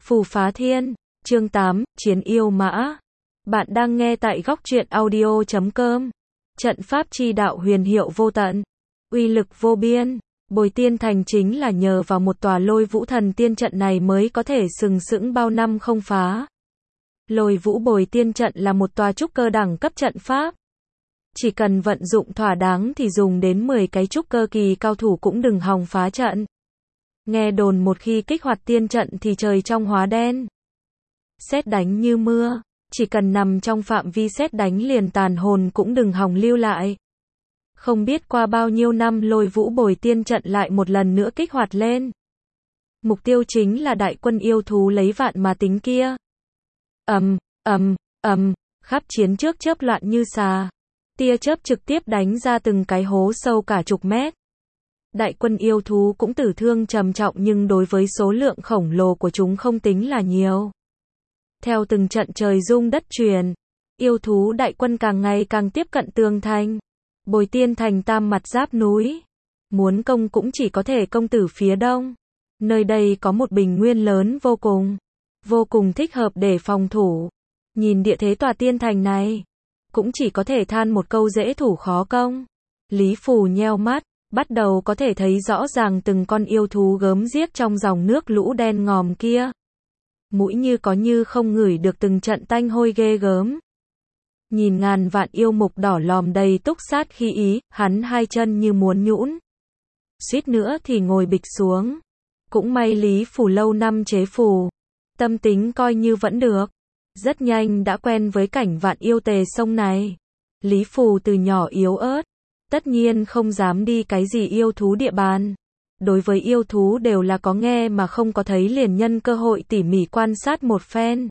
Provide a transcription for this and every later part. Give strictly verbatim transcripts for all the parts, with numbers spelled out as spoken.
Phù Phá Thiên, chương tám, Chiến Yêu Mã. Bạn đang nghe tại góc truyện audio chấm com. Trận pháp chi đạo huyền hiệu vô tận, uy lực vô biên. Bồi Tiên Thành chính là nhờ vào một tòa Lôi Vũ Thần Tiên trận này mới có thể sừng sững bao năm không phá. Lôi Vũ Bồi Tiên trận là một tòa trúc cơ đẳng cấp trận pháp. Chỉ cần vận dụng thỏa đáng thì dùng đến mười cái trúc cơ kỳ cao thủ cũng đừng hòng phá trận. Nghe đồn một khi kích hoạt tiên trận thì trời trong hóa đen. Sét đánh như mưa, chỉ cần nằm trong phạm vi sét đánh liền tàn hồn cũng đừng hòng lưu lại. Không biết qua bao nhiêu năm Lôi Vũ Bồi Tiên trận lại một lần nữa kích hoạt lên. Mục tiêu chính là đại quân yêu thú lấy vạn mà tính kia. Ầm, ầm, ầm, khắp chiến trước chớp loạn như xà. Tia chớp trực tiếp đánh ra từng cái hố sâu cả chục mét. Đại quân yêu thú cũng tử thương trầm trọng nhưng đối với số lượng khổng lồ của chúng không tính là nhiều. Theo từng trận trời rung đất chuyển, yêu thú đại quân càng ngày càng tiếp cận tường thành. Bồi Tiên Thành tam mặt giáp núi. Muốn công cũng chỉ có thể công từ phía đông. Nơi đây có một bình nguyên lớn vô cùng, vô cùng thích hợp để phòng thủ. Nhìn địa thế tòa tiên thành này, cũng chỉ có thể than một câu dễ thủ khó công. Lý Phù nheo mắt, bắt đầu có thể thấy rõ ràng từng con yêu thú gớm ghiếc trong dòng nước lũ đen ngòm kia. Mũi như có như không ngửi được từng trận tanh hôi ghê gớm. Nhìn ngàn vạn yêu mục đỏ lòm đầy túc sát khí ý, hắn hai chân như muốn nhũn. Suýt nữa thì ngồi bịch xuống. Cũng may Lý Phù lâu năm chế phù, tâm tính coi như vẫn được. Rất nhanh đã quen với cảnh vạn yêu tề sông này. Lý Phù từ nhỏ yếu ớt, tất nhiên không dám đi cái gì yêu thú địa bàn. Đối với yêu thú đều là có nghe mà không có thấy, liền nhân cơ hội tỉ mỉ quan sát một phen.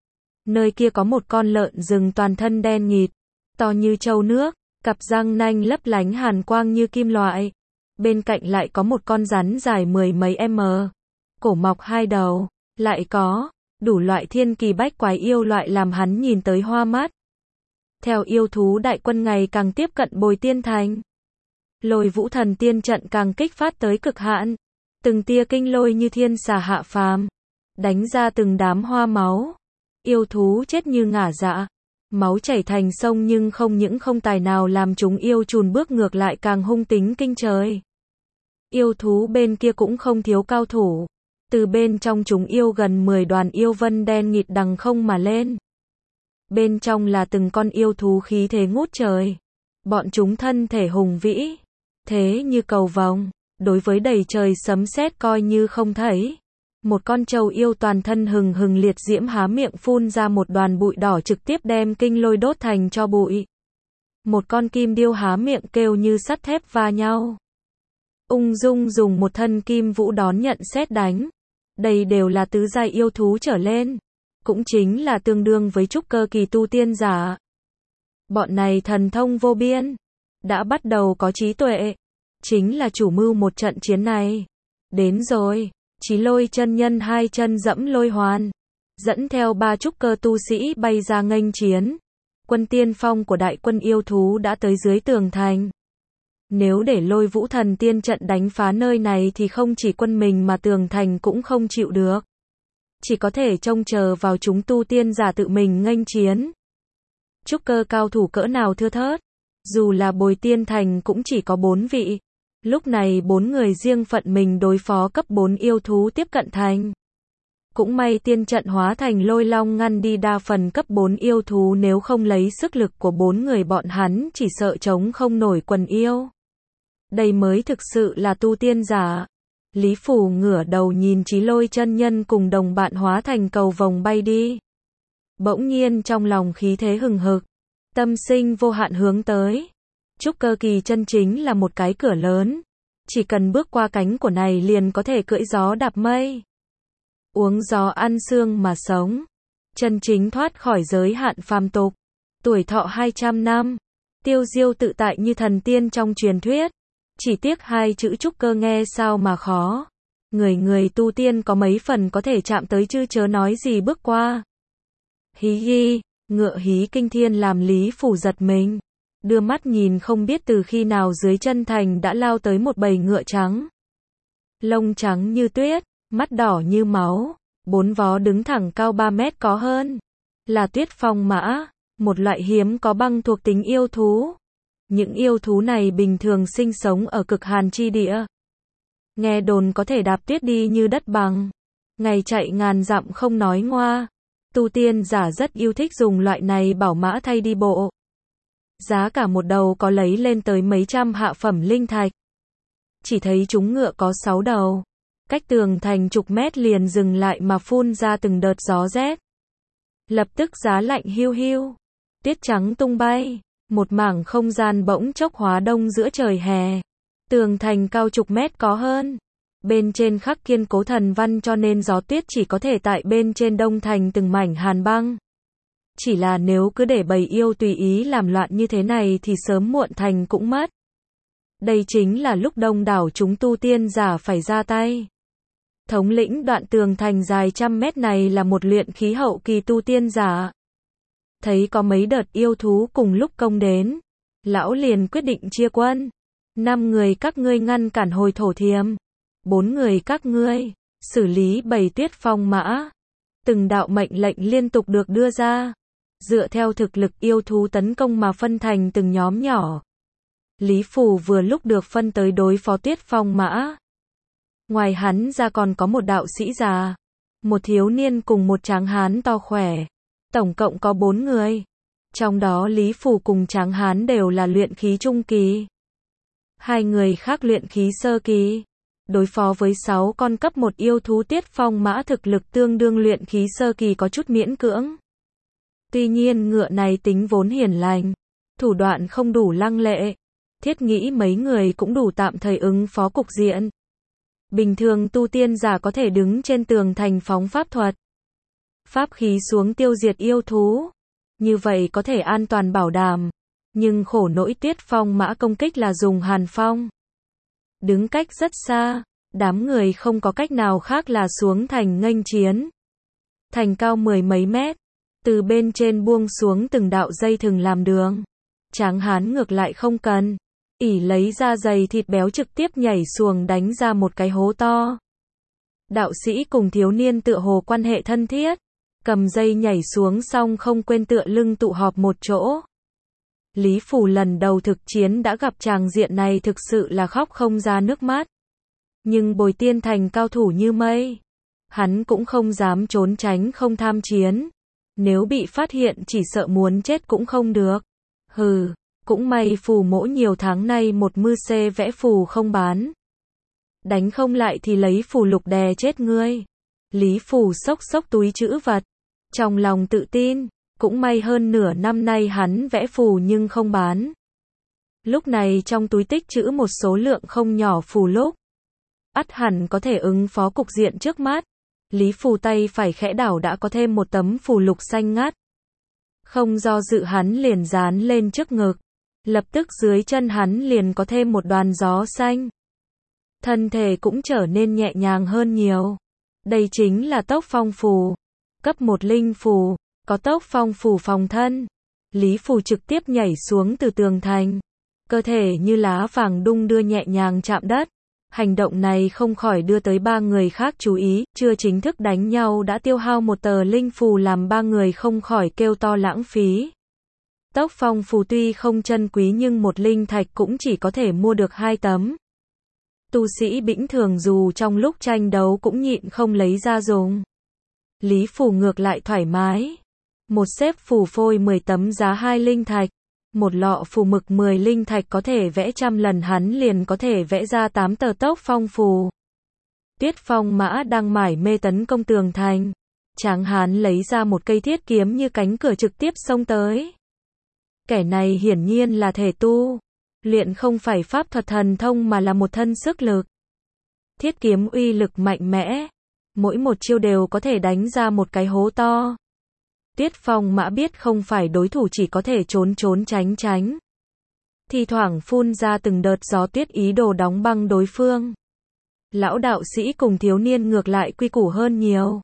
Nơi kia có một con lợn rừng toàn thân đen nghịt, to như trâu nước, cặp răng nanh lấp lánh hàn quang như kim loại. Bên cạnh lại có một con rắn dài mười mấy m, cổ mọc hai đầu, lại có đủ loại thiên kỳ bách quái yêu loại làm hắn nhìn tới hoa mắt. Theo yêu thú đại quân ngày càng tiếp cận Bồi Tiên Thành, Lôi Vũ Thần Tiên trận càng kích phát tới cực hạn. Từng tia kinh lôi như thiên xà hạ phàm, đánh ra từng đám hoa máu. Yêu thú chết như ngả dạ, máu chảy thành sông, nhưng không những không tài nào làm chúng yêu chùn bước, ngược lại càng hung tính kinh trời. Yêu thú bên kia cũng không thiếu cao thủ. Từ bên trong chúng yêu gần mười đoàn yêu vân đen nghịt đằng không mà lên. Bên trong là từng con yêu thú khí thế ngút trời. Bọn chúng thân thể hùng vĩ, thế như cầu vồng, đối với đầy trời sấm sét coi như không thấy. Một con trâu yêu toàn thân hừng hừng liệt diễm há miệng phun ra một đoàn bụi đỏ trực tiếp đem kinh lôi đốt thành tro bụi. Một con kim điêu há miệng kêu như sắt thép va nhau. Ung dung dùng một thân kim vũ đón nhận sét đánh. Đây đều là tứ giai yêu thú trở lên, cũng chính là tương đương với trúc cơ kỳ tu tiên giả. Bọn này thần thông vô biên, đã bắt đầu có trí tuệ, chính là chủ mưu một trận chiến này. Đến rồi, Chí Lôi chân nhân hai chân dẫm lôi hoàn, dẫn theo ba trúc cơ tu sĩ bay ra nghênh chiến. Quân tiên phong của đại quân yêu thú đã tới dưới tường thành. Nếu để Lôi Vũ Thần Tiên trận đánh phá nơi này thì không chỉ quân mình mà tường thành cũng không chịu được. Chỉ có thể trông chờ vào chúng tu tiên giả tự mình nghênh chiến. Trúc cơ cao thủ cỡ nào thưa thớt, dù là Bồi Tiên Thành cũng chỉ có bốn vị. Lúc này bốn người riêng phận mình đối phó cấp bốn yêu thú tiếp cận thành. Cũng may tiên trận hóa thành lôi long ngăn đi đa phần cấp bốn yêu thú, nếu không lấy sức lực của bốn người bọn hắn chỉ sợ chống không nổi quần yêu. Đây mới thực sự là tu tiên giả. Lý Phù ngửa đầu nhìn Chí Lôi chân nhân cùng đồng bạn hóa thành cầu vồng bay đi. Bỗng nhiên trong lòng khí thế hừng hực, tâm sinh vô hạn hướng tới. Trúc cơ kỳ chân chính là một cái cửa lớn, chỉ cần bước qua cánh của này liền có thể cưỡi gió đạp mây, uống gió ăn sương mà sống, chân chính thoát khỏi giới hạn phàm tục, tuổi thọ hai trăm năm, tiêu diêu tự tại như thần tiên trong truyền thuyết. Chỉ tiếc hai chữ trúc cơ nghe sao mà khó. Người người tu tiên có mấy phần có thể chạm tới chứ chớ nói gì bước qua. Hí hí, ngựa hí kinh thiên làm Lý Phù giật mình. Đưa mắt nhìn không biết từ khi nào dưới chân thành đã lao tới một bầy ngựa trắng. Lông trắng như tuyết, mắt đỏ như máu, Bốn vó đứng thẳng cao ba mét có hơn. Là tuyết phong mã, một loại hiếm có băng thuộc tính yêu thú. Những yêu thú này bình thường sinh sống ở cực hàn chi địa. Nghe đồn có thể đạp tuyết đi như đất bằng. Ngày chạy ngàn dặm không nói ngoa. Tu tiên giả rất yêu thích dùng loại này bảo mã thay đi bộ. Giá cả một đầu có lấy lên tới mấy trăm hạ phẩm linh thạch. Chỉ thấy chúng ngựa có sáu đầu. Cách tường thành chục mét liền dừng lại mà phun ra từng đợt gió rét. Lập tức giá lạnh hiu hiu. Tuyết trắng tung bay. Một mảng không gian bỗng chốc hóa đông giữa trời hè. Tường thành cao chục mét có hơn. Bên trên khắc kiên cố thần văn cho nên gió tuyết chỉ có thể tại bên trên đông thành từng mảnh hàn băng. Chỉ là nếu cứ để bầy yêu tùy ý làm loạn như thế này thì sớm muộn thành cũng mất. Đây chính là lúc đông đảo chúng tu tiên giả phải ra tay. Thống lĩnh đoạn tường thành dài trăm mét này là một luyện khí hậu kỳ tu tiên giả. Thấy có mấy đợt yêu thú cùng lúc công đến, lão liền quyết định chia quân. Năm người các ngươi ngăn cản hồi thổ thiềm. Bốn người các ngươi xử lý bầy tuyết phong mã. Từng đạo mệnh lệnh liên tục được đưa ra. Dựa theo thực lực yêu thú tấn công mà phân thành từng nhóm nhỏ. Lý Phù vừa lúc được phân tới đối phó tuyết phong mã. Ngoài hắn ra còn có một đạo sĩ già, một thiếu niên cùng một tráng hán to khỏe. Tổng cộng có bốn người. Trong đó Lý Phù cùng tráng hán đều là luyện khí trung kỳ. Hai người khác luyện khí sơ kỳ. Đối phó với sáu con cấp một yêu thú tuyết phong mã thực lực tương đương luyện khí sơ kỳ có chút miễn cưỡng. Tuy nhiên ngựa này tính vốn hiền lành, thủ đoạn không đủ lăng lệ. Thiết nghĩ mấy người cũng đủ tạm thời ứng phó cục diện. Bình thường tu tiên giả có thể đứng trên tường thành phóng pháp thuật. Pháp khí xuống tiêu diệt yêu thú. Như vậy có thể an toàn bảo đảm. Nhưng khổ nỗi tuyết phong mã công kích là dùng hàn phong. Đứng cách rất xa, đám người không có cách nào khác là xuống thành nghênh chiến. Thành cao mười mấy mét, từ bên trên buông xuống từng đạo dây thừng làm đường. Tráng hán ngược lại không cần, ỷ lấy ra giày thịt béo trực tiếp nhảy xuồng đánh ra một cái hố to. Đạo sĩ cùng thiếu niên tựa hồ quan hệ thân thiết, cầm dây nhảy xuống xong không quên tựa lưng tụ họp một chỗ. Lý Phù lần đầu thực chiến đã gặp tràng diện này thực sự là khóc không ra nước mắt. Nhưng Bồi Tiên Thành cao thủ như mây. Hắn cũng không dám trốn tránh không tham chiến. Nếu bị phát hiện chỉ sợ muốn chết cũng không được. Hừ, cũng may phù mỗ nhiều tháng nay một mư xê vẽ phù không bán. Đánh không lại thì lấy phù lục đè chết ngươi. Lý Phù xốc xốc túi trữ vật. Trong lòng tự tin. Cũng may hơn nửa năm nay hắn vẽ phù nhưng không bán. Lúc này trong túi tích trữ một số lượng không nhỏ phù lục. Ắt hẳn có thể ứng phó cục diện trước mắt. Lý Phù tay phải khẽ đảo đã có thêm một tấm phù lục xanh ngắt. Không do dự hắn liền dán lên trước ngực. Lập tức dưới chân hắn liền có thêm một đoàn gió xanh. Thân thể cũng trở nên nhẹ nhàng hơn nhiều. Đây chính là tốc phong phù. Cấp một linh phù. Có tốc phong phù phòng thân. Lý Phù trực tiếp nhảy xuống từ tường thành. Cơ thể như lá vàng đung đưa nhẹ nhàng chạm đất. Hành động này không khỏi đưa tới ba người khác chú ý. Chưa chính thức đánh nhau đã tiêu hao một tờ linh phù làm ba người không khỏi kêu to lãng phí. Tốc phong phù tuy không chân quý nhưng một linh thạch cũng chỉ có thể mua được hai tấm. Tu sĩ bĩnh thường dù trong lúc tranh đấu cũng nhịn không lấy ra dùng. Lý Phù ngược lại thoải mái. Một xếp phù phôi mười tấm giá hai linh thạch. Một lọ phù mực mười linh thạch có thể vẽ trăm lần hắn liền có thể vẽ ra tám tờ tốc phong phù. Tuyết phong mã đang mải mê tấn công tường thành. Tráng hán lấy ra một cây thiết kiếm như cánh cửa trực tiếp xông tới. Kẻ này hiển nhiên là thể tu. Luyện không phải pháp thuật thần thông mà là một thân sức lực. Thiết kiếm uy lực mạnh mẽ. Mỗi một chiêu đều có thể đánh ra một cái hố to. Tuyết phong mã biết không phải đối thủ chỉ có thể trốn trốn tránh tránh. Thì thoảng phun ra từng đợt gió tuyết ý đồ đóng băng đối phương. Lão đạo sĩ cùng thiếu niên ngược lại quy củ hơn nhiều.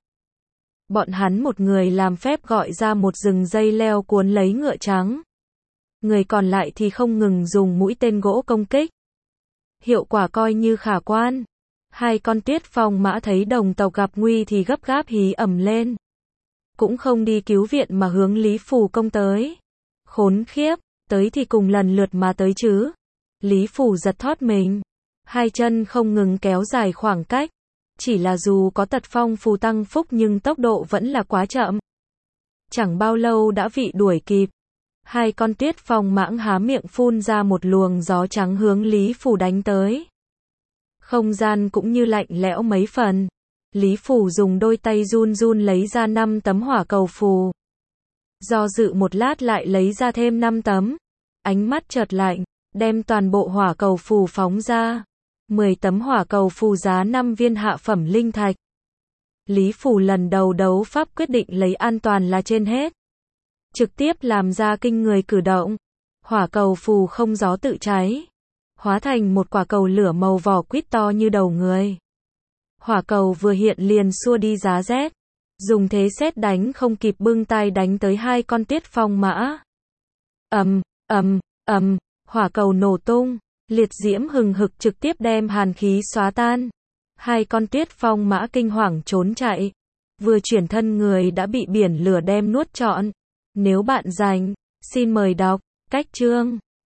Bọn hắn một người làm phép gọi ra một rừng dây leo cuốn lấy ngựa trắng. Người còn lại thì không ngừng dùng mũi tên gỗ công kích. Hiệu quả coi như khả quan. Hai con Tuyết Phong mã thấy đồng tộc gặp nguy thì gấp gáp hí ẩm lên. Cũng không đi cứu viện mà hướng Lý Phủ công tới. Khốn khiếp, tới thì cùng lần lượt mà tới chứ. Lý Phủ giật thót mình. Hai chân không ngừng kéo dài khoảng cách. Chỉ là dù có tật phong phù tăng phúc nhưng tốc độ vẫn là quá chậm. Chẳng bao lâu đã bị đuổi kịp. Hai con Tuyết Phong mãng há miệng phun ra một luồng gió trắng hướng Lý Phủ đánh tới. Không gian cũng như lạnh lẽo mấy phần. Lý Phủ dùng đôi tay run run lấy ra năm tấm hỏa cầu phù. Do dự một lát lại lấy ra thêm năm tấm. Ánh mắt chợt lạnh, đem toàn bộ hỏa cầu phù phóng ra. mười tấm hỏa cầu phù giá năm viên hạ phẩm linh thạch. Lý Phủ lần đầu đấu pháp quyết định lấy an toàn là trên hết. Trực tiếp làm ra kinh người cử động. Hỏa cầu phù không gió tự cháy. Hóa thành một quả cầu lửa màu vỏ quýt to như đầu người. Hỏa cầu vừa hiện liền xua đi giá rét. Dùng thế sét đánh không kịp bưng tay đánh tới hai con Tuyết Phong mã. Ầm, ầm, ầm, hỏa cầu nổ tung. Liệt diễm hừng hực trực tiếp đem hàn khí xóa tan. Hai con Tuyết Phong mã kinh hoàng trốn chạy. Vừa chuyển thân người đã bị biển lửa đem nuốt trọn. Nếu bạn rành, xin mời đọc cách chương.